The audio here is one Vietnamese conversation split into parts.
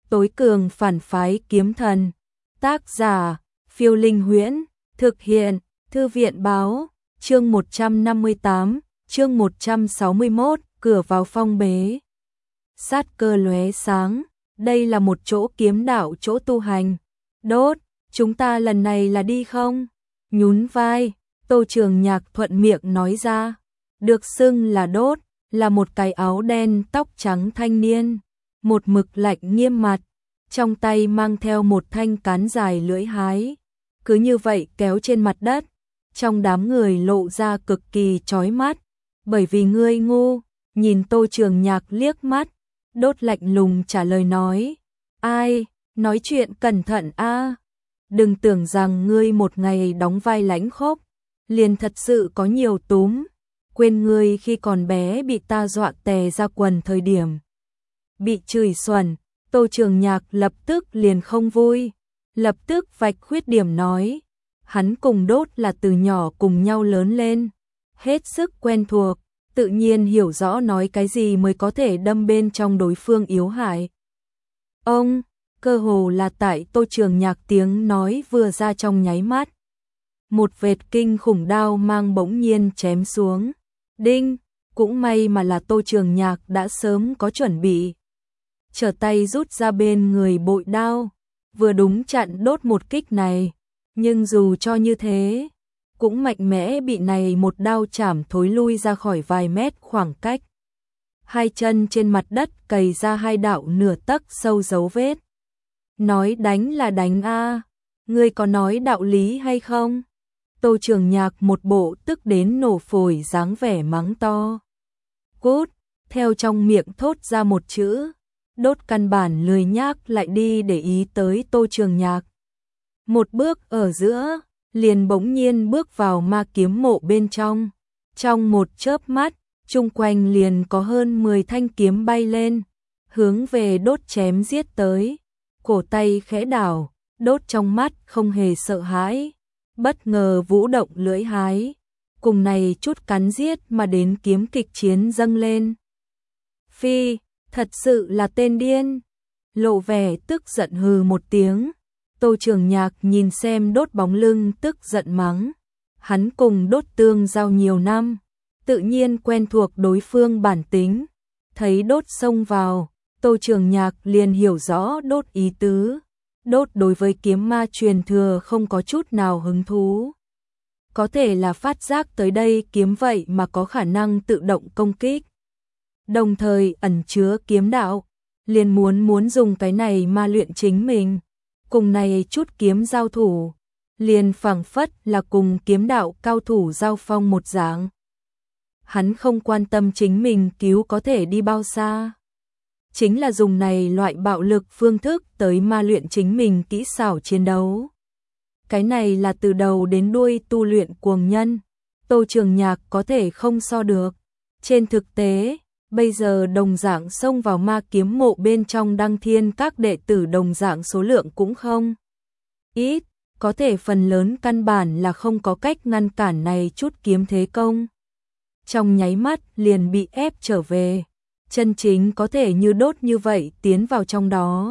tối cường phản phái kiếm thần. Tác giả, Phiêu Linh Huyễn, thực hiện, Thư viện Báo, chương 158, chương 161, cửa vào phong bế. Sát cơ lóe sáng, đây là một chỗ kiếm đạo, chỗ tu hành. Đốt, chúng ta lần này là đi không? Nhún vai, Tô Trường Nhạc thuận miệng nói ra. Được xưng là Đốt, là một cái áo đen tóc trắng thanh niên, một mực lạnh nghiêm mặt, trong tay mang theo một thanh cán dài lưỡi hái. Cứ như vậy kéo trên mặt đất, trong đám người lộ ra cực kỳ chói mắt. Bởi vì ngươi ngu, nhìn Tô Trường Nhạc liếc mắt, Đốt lạnh lùng trả lời nói. Ai, nói chuyện cẩn thận a. Đừng tưởng rằng ngươi một ngày đóng vai lãnh khốc, liền thật sự có nhiều túm. Quên ngươi khi còn bé bị ta dọa tè ra quần thời điểm. Bị chửi xuẩn, Tô Trường Nhạc lập tức liền không vui, lập tức vạch khuyết điểm nói. Hắn cùng Đốt là từ nhỏ cùng nhau lớn lên, hết sức quen thuộc, tự nhiên hiểu rõ nói cái gì mới có thể đâm bên trong đối phương yếu hại. Ông, cơ hồ là tại Tô Trường Nhạc tiếng nói vừa ra trong nháy mắt. Một vệt kinh khủng đao mang bỗng nhiên chém xuống. Đinh, cũng may mà là Tô Trường Nhạc đã sớm có chuẩn bị. Trở tay rút ra bên người bội đao, vừa đúng chặn Đốt một kích này. Nhưng dù cho như thế, cũng mạnh mẽ bị này một đao chảm thối lui ra khỏi vài mét khoảng cách. Hai chân trên mặt đất cày ra hai đạo nửa tấc sâu dấu vết. Nói đánh là đánh a, ngươi có nói đạo lý hay không? Tô Trường Nhạc một bộ tức đến nổ phổi dáng vẻ mắng to. Cút, theo trong miệng thốt ra một chữ. Đốt căn bản lười nhác lại đi để ý tới Tô Trường Nhạc. Một bước ở giữa, liền bỗng nhiên bước vào ma kiếm mộ bên trong. Trong một chớp mắt, chung quanh liền có hơn 10 thanh kiếm bay lên, hướng về Đốt chém giết tới. Cổ tay khẽ đảo, Đốt trong mắt không hề sợ hãi, bất ngờ vũ động lưỡi hái. Cùng này chút cắn giết mà đến kiếm kịch chiến dâng lên. Phi, thật sự là tên điên. Lộ vẻ tức giận hừ một tiếng. Tô Trường Nhạc nhìn xem Đốt bóng lưng tức giận mắng. Hắn cùng Đốt tương giao nhiều năm, tự nhiên quen thuộc đối phương bản tính. Thấy Đốt xông vào, Tô Trường Nhạc liền hiểu rõ Đốt ý tứ. Đốt đối với kiếm ma truyền thừa không có chút nào hứng thú. Có thể là phát giác tới đây kiếm vậy mà có khả năng tự động công kích, đồng thời ẩn chứa kiếm đạo, liền muốn dùng cái này ma luyện chính mình. Cùng này chút kiếm giao thủ, liền phảng phất là cùng kiếm đạo cao thủ giao phong một dạng. Hắn không quan tâm chính mình cứu có thể đi bao xa, chính là dùng này loại bạo lực phương thức tới ma luyện chính mình kỹ xảo chiến đấu. Cái này là từ đầu đến đuôi tu luyện cuồng nhân, Tô Trường Nhạc có thể không so được. Trên thực tế, bây giờ đồng dạng xông vào ma kiếm mộ bên trong Đăng Thiên các đệ tử đồng dạng số lượng cũng không ít, có thể phần lớn căn bản là không có cách ngăn cản này chút kiếm thế công. Trong nháy mắt liền bị ép trở về, chân chính có thể như Đốt như vậy tiến vào trong đó.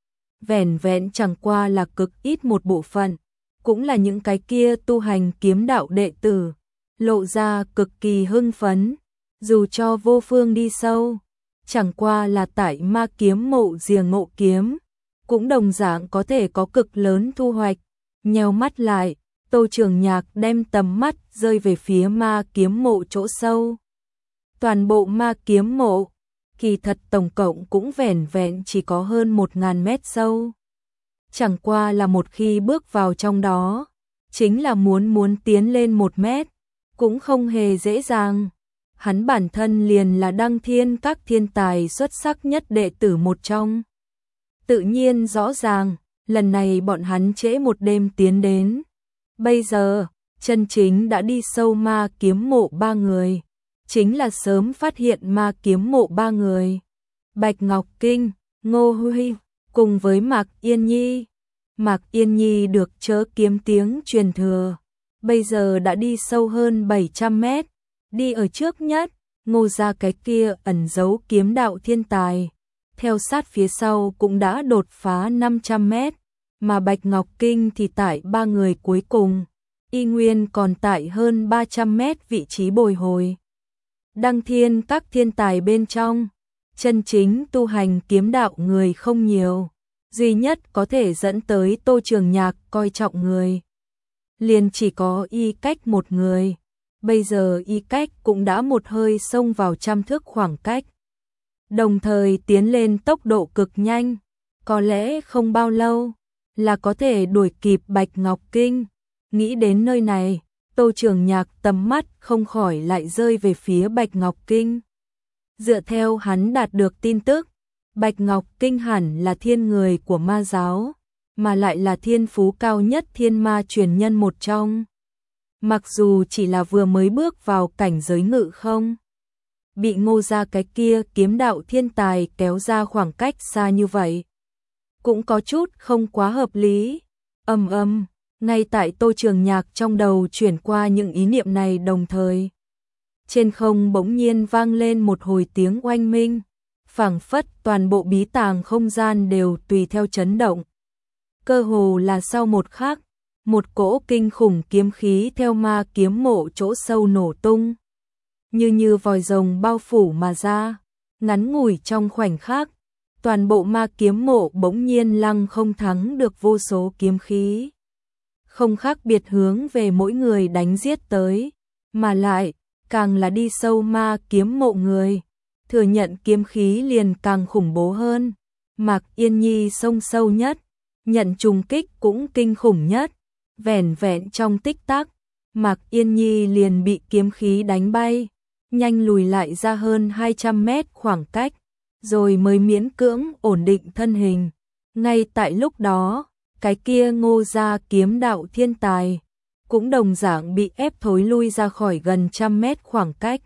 Vẻn vẹn chẳng qua là cực ít một bộ phận, cũng là những cái kia tu hành kiếm đạo đệ tử, lộ ra cực kỳ hưng phấn. Dù cho vô phương đi sâu, chẳng qua là tại ma kiếm mộ rìa ngộ kiếm, cũng đồng dạng có thể có cực lớn thu hoạch. Nheo mắt lại, Tô Trường Nhạc đem tầm mắt rơi về phía ma kiếm mộ chỗ sâu. Toàn bộ ma kiếm mộ, kỳ thật tổng cộng cũng vẻn vẹn chỉ có hơn 1000 mét sâu. Chẳng qua là một khi bước vào trong đó, chính là muốn tiến lên 1 mét, cũng không hề dễ dàng. Hắn bản thân liền là Đăng Thiên các thiên tài xuất sắc nhất đệ tử một trong. Tự nhiên rõ ràng, lần này bọn hắn trễ một đêm tiến đến. Bây giờ, chân chính đã đi sâu ma kiếm mộ 3 người. Chính là sớm phát hiện ma kiếm mộ 3 người. Bạch Ngọc Kinh, Ngô Huy, cùng với Mạc Yên Nhi. Mạc Yên Nhi được chớ kiếm tiếng truyền thừa. Bây giờ đã đi sâu hơn 700 mét. Đi ở trước nhất, Ngô gia cái kia ẩn giấu kiếm đạo thiên tài, theo sát phía sau cũng đã đột phá 500 mét, mà Bạch Ngọc Kinh thì tại 3 người cuối cùng, y nguyên còn tại hơn 300 mét vị trí bồi hồi. Đăng thiên các thiên tài bên trong, chân chính tu hành kiếm đạo người không nhiều, duy nhất có thể dẫn tới Tô Trường Nhạc coi trọng người. Liền chỉ có Y Cách một người, bây giờ Y Cách cũng đã một hơi xông vào 100 thước khoảng cách. Đồng thời tiến lên tốc độ cực nhanh, có lẽ không bao lâu là có thể đuổi kịp Bạch Ngọc Kinh. Nghĩ đến nơi này, Tô Trường Nhạc tầm mắt không khỏi lại rơi về phía Bạch Ngọc Kinh. Dựa theo hắn đạt được tin tức, Bạch Ngọc Kinh hẳn là thiên người của ma giáo, mà lại là thiên phú cao nhất thiên ma truyền nhân một trong. Mặc dù chỉ là vừa mới bước vào cảnh giới ngự không, bị Ngô gia cái kia kiếm đạo thiên tài kéo ra khoảng cách xa như vậy, cũng có chút không quá hợp lý. Ngay tại Tô Trường Nhạc trong đầu chuyển qua những ý niệm này đồng thời, trên không bỗng nhiên vang lên một hồi tiếng oanh minh, phảng phất toàn bộ bí tàng không gian đều tùy theo chấn động. Cơ hồ là sau một khắc, một cỗ kinh khủng kiếm khí theo ma kiếm mộ chỗ sâu nổ tung, như vòi rồng bao phủ mà ra. Ngắn ngủi trong khoảnh khắc, toàn bộ ma kiếm mộ bỗng nhiên lăng không thắng được vô số kiếm khí, không khác biệt hướng về mỗi người đánh giết tới, mà lại càng là đi sâu ma kiếm mộ người, thừa nhận kiếm khí liền càng khủng bố hơn. Mạc Yên Nhi xông sâu nhất, nhận trùng kích cũng kinh khủng nhất, vẻn vẹn trong tích tắc, Mạc Yên Nhi liền bị kiếm khí đánh bay, nhanh lùi lại ra hơn 200 mét khoảng cách, rồi mới miễn cưỡng ổn định thân hình. Ngay tại lúc đó, cái kia Ngô gia kiếm đạo thiên tài cũng đồng dạng bị ép thối lui ra khỏi gần 100 mét khoảng cách.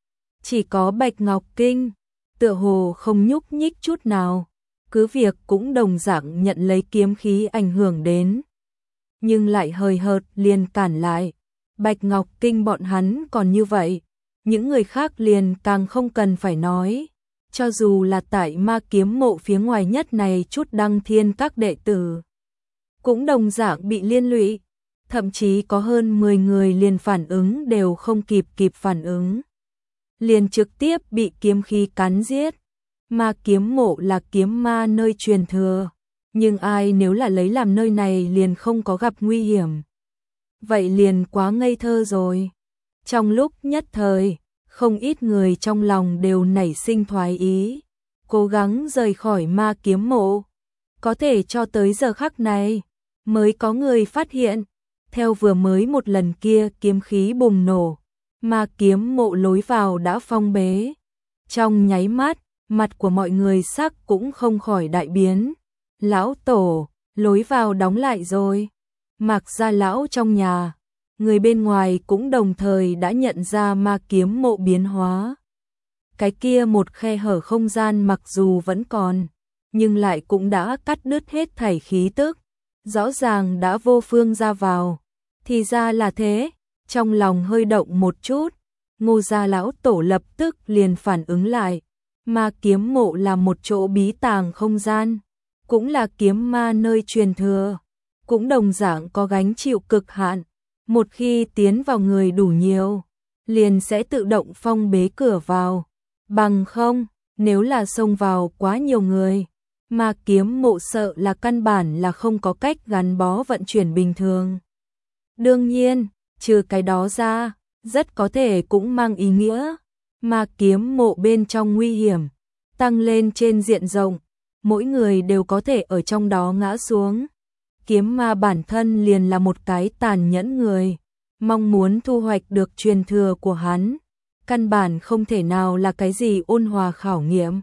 Chỉ có Bạch Ngọc Kinh tựa hồ không nhúc nhích chút nào, cứ việc cũng đồng dạng nhận lấy kiếm khí ảnh hưởng đến, nhưng lại hời hợt liền cản lại. Bạch Ngọc Kinh bọn hắn còn như vậy, những người khác liền càng không cần phải nói. Cho dù là tại ma kiếm mộ phía ngoài nhất này chút đăng thiên các đệ tử, cũng đồng dạng bị liên lụy, thậm chí có hơn 10 người liền phản ứng đều không kịp phản ứng, liền trực tiếp bị kiếm khí cắn giết. Ma kiếm mộ là kiếm ma nơi truyền thừa, nhưng ai nếu là lấy làm nơi này liền không có gặp nguy hiểm, vậy liền quá ngây thơ rồi. Trong lúc nhất thời, không ít người trong lòng đều nảy sinh thoái ý, cố gắng rời khỏi ma kiếm mộ. Có thể cho tới giờ khắc này, mới có người phát hiện, theo vừa mới một lần kia kiếm khí bùng nổ, ma kiếm mộ lối vào đã phong bế. Trong nháy mắt, mặt của mọi người sắc cũng không khỏi đại biến. Lão tổ, lối vào đóng lại rồi. Mạc gia lão trong nhà, người bên ngoài cũng đồng thời đã nhận ra ma kiếm mộ biến hóa. Cái kia một khe hở không gian mặc dù vẫn còn, nhưng lại cũng đã cắt đứt hết thảy khí tức, rõ ràng đã vô phương ra vào. Thì ra là thế, trong lòng hơi động một chút, Ngô gia lão tổ lập tức liền phản ứng lại. Ma kiếm mộ là một chỗ bí tàng không gian, cũng là kiếm ma nơi truyền thừa, cũng đồng dạng có gánh chịu cực hạn. Một khi tiến vào người đủ nhiều, liền sẽ tự động phong bế cửa vào. Bằng không, nếu là xông vào quá nhiều người, ma kiếm mộ sợ là căn bản là không có cách gắn bó vận chuyển bình thường. Đương nhiên, trừ cái đó ra, rất có thể cũng mang ý nghĩa ma kiếm mộ bên trong nguy hiểm tăng lên trên diện rộng, mỗi người đều có thể ở trong đó ngã xuống. Kiếm ma bản thân liền là một cái tàn nhẫn người, mong muốn thu hoạch được truyền thừa của hắn, căn bản không thể nào là cái gì ôn hòa khảo nghiệm.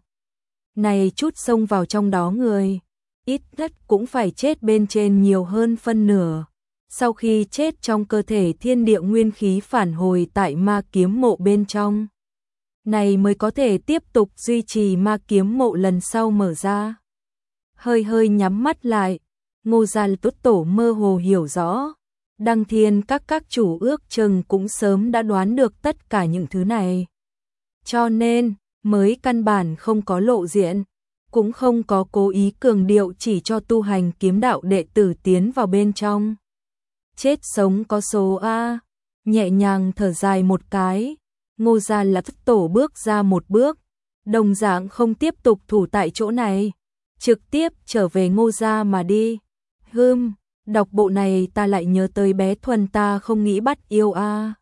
Này chút xông vào trong đó người, ít nhất cũng phải chết bên trên nhiều hơn phân nửa. Sau khi chết trong cơ thể thiên địa nguyên khí phản hồi tại ma kiếm mộ bên trong, này mới có thể tiếp tục duy trì ma kiếm mộ lần sau mở ra. Hơi nhắm mắt lại, Ngô gia tốt tổ mơ hồ hiểu rõ, đăng thiên các chủ ước chừng cũng sớm đã đoán được tất cả những thứ này. Cho nên, mới căn bản không có lộ diện, cũng không có cố ý cường điệu chỉ cho tu hành kiếm đạo đệ tử tiến vào bên trong. Chết sống có số a. Nhẹ nhàng thở dài một cái, Ngô Gia Lạc Thất Tổ bước ra một bước, đồng dạng không tiếp tục thủ tại chỗ này, trực tiếp trở về Ngô Gia mà đi. Đọc bộ này ta lại nhớ tới bé Thuần, ta không nghĩ bắt yêu a.